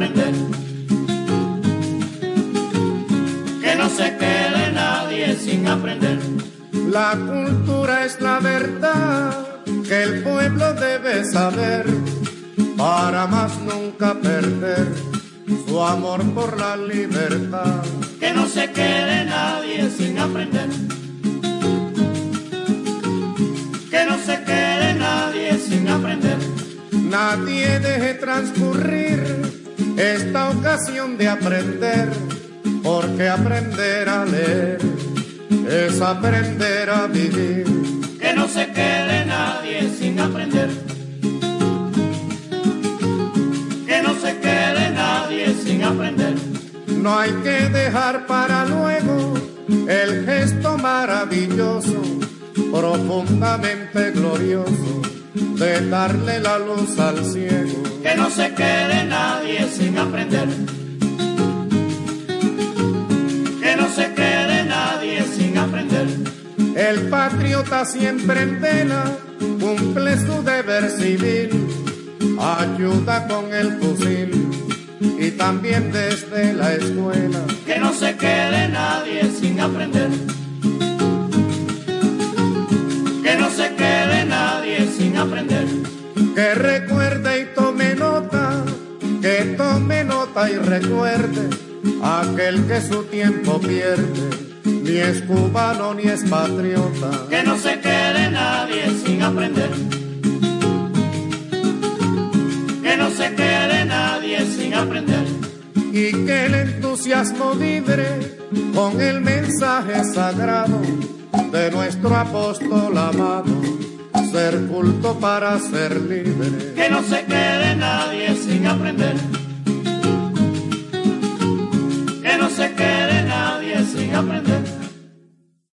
aprender. Que no se quede nadie sin aprender. La cultura es la verdad que el pueblo debe saber, para más nunca perder su amor por la libertad. Que no se quede nadie sin aprender. Que no se quede nadie sin aprender. Nadie deje transcurrir esta ocasión de aprender, porque aprender a leer es aprender a vivir. Que no se quede nadie sin aprender. Que no se quede nadie sin aprender. No hay que dejar para luego el gesto maravilloso, profundamente glorioso, de darle la luz al ciego. Que no se quede nadie sin aprender. Que no se quede nadie sin aprender. El patriota siempre en vela cumple su deber civil, ayuda con el fusil y también desde la escuela. Que no se quede nadie sin aprender. Que no se quede nadie sin aprender. Que recuerde y tome nota, que tome nota y recuerde, aquel que su tiempo pierde ni es cubano ni es patriota. Que no se quede nadie sin aprender. Que no se quede nadie sin aprender. Y que el entusiasmo vibre con el mensaje sagrado de nuestro apóstol amado, ser culto para ser libre. Que no se quede nadie sin aprender.